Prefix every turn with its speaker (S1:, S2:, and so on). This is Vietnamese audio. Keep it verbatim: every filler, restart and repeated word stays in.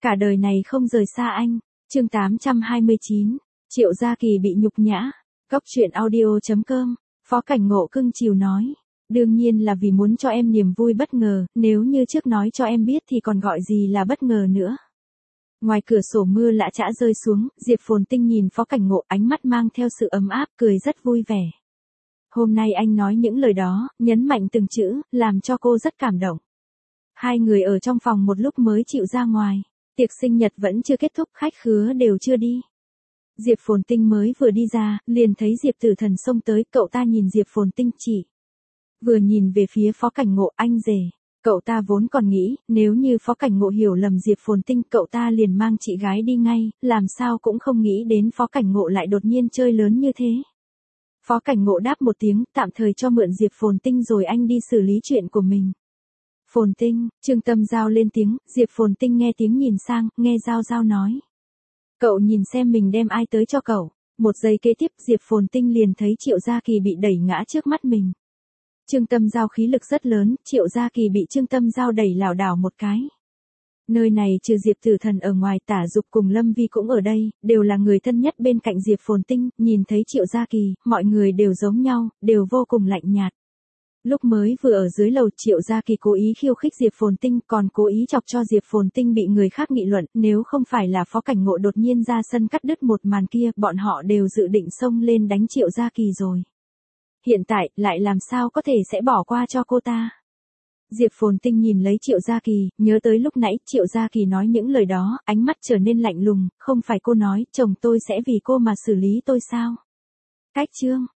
S1: Cả đời này không rời xa anh. Chương tám trăm hai mươi chín, Triệu Gia Kỳ bị nhục nhã. Góc truyện audio chấm com. Phó Cảnh Ngộ cưng chiều nói. Đương nhiên là vì muốn cho em niềm vui bất ngờ, nếu như trước nói cho em biết thì còn gọi gì là bất ngờ nữa. Ngoài cửa sổ mưa lã chã rơi xuống, Diệp Phồn Tinh nhìn Phó Cảnh Ngộ, ánh mắt mang theo sự ấm áp, cười rất vui vẻ. Hôm nay anh nói những lời đó, nhấn mạnh từng chữ, làm cho cô rất cảm động. Hai người ở trong phòng một lúc mới chịu ra ngoài. Tiệc sinh nhật vẫn chưa kết thúc, khách khứa đều chưa đi. Diệp Phồn Tinh mới vừa đi ra, liền thấy Diệp Tử Thần xông tới, cậu ta nhìn Diệp Phồn Tinh chỉ. Vừa nhìn về phía Phó Cảnh Ngộ, anh rể. Cậu ta vốn còn nghĩ, nếu như Phó Cảnh Ngộ hiểu lầm Diệp Phồn Tinh, cậu ta liền mang chị gái đi ngay, làm sao cũng không nghĩ đến Phó Cảnh Ngộ lại đột nhiên chơi lớn như thế. Phó Cảnh Ngộ đáp một tiếng, tạm thời cho mượn Diệp Phồn Tinh rồi anh đi xử lý chuyện của mình. Phồn Tinh, Trương Tâm Giao lên tiếng, Diệp Phồn Tinh nghe tiếng nhìn sang, nghe Giao Giao nói. Cậu nhìn xem mình đem ai tới cho cậu. Một giây kế tiếp, Diệp Phồn Tinh liền thấy Triệu Gia Kỳ bị đẩy ngã trước mắt mình. Trương Tâm Giao khí lực rất lớn, Triệu Gia Kỳ bị Trương Tâm Giao đẩy lảo đảo một cái. Nơi này trừ Diệp Tử Thần ở ngoài, Tả Dục cùng Lâm Vi cũng ở đây, đều là người thân nhất bên cạnh Diệp Phồn Tinh, nhìn thấy Triệu Gia Kỳ, mọi người đều giống nhau, đều vô cùng lạnh nhạt. Lúc mới vừa ở dưới lầu, Triệu Gia Kỳ cố ý khiêu khích Diệp Phồn Tinh, còn cố ý chọc cho Diệp Phồn Tinh bị người khác nghị luận, nếu không phải là Phó Cảnh Ngộ đột nhiên ra sân cắt đứt một màn kia, bọn họ đều dự định xông lên đánh Triệu Gia Kỳ rồi. Hiện tại, lại làm sao có thể sẽ bỏ qua cho cô ta. Diệp Phồn Tinh nhìn lấy Triệu Gia Kỳ, nhớ tới lúc nãy Triệu Gia Kỳ nói những lời đó, ánh mắt trở nên lạnh lùng, không phải cô nói, chồng tôi sẽ vì cô mà xử lý tôi sao? Cách chương,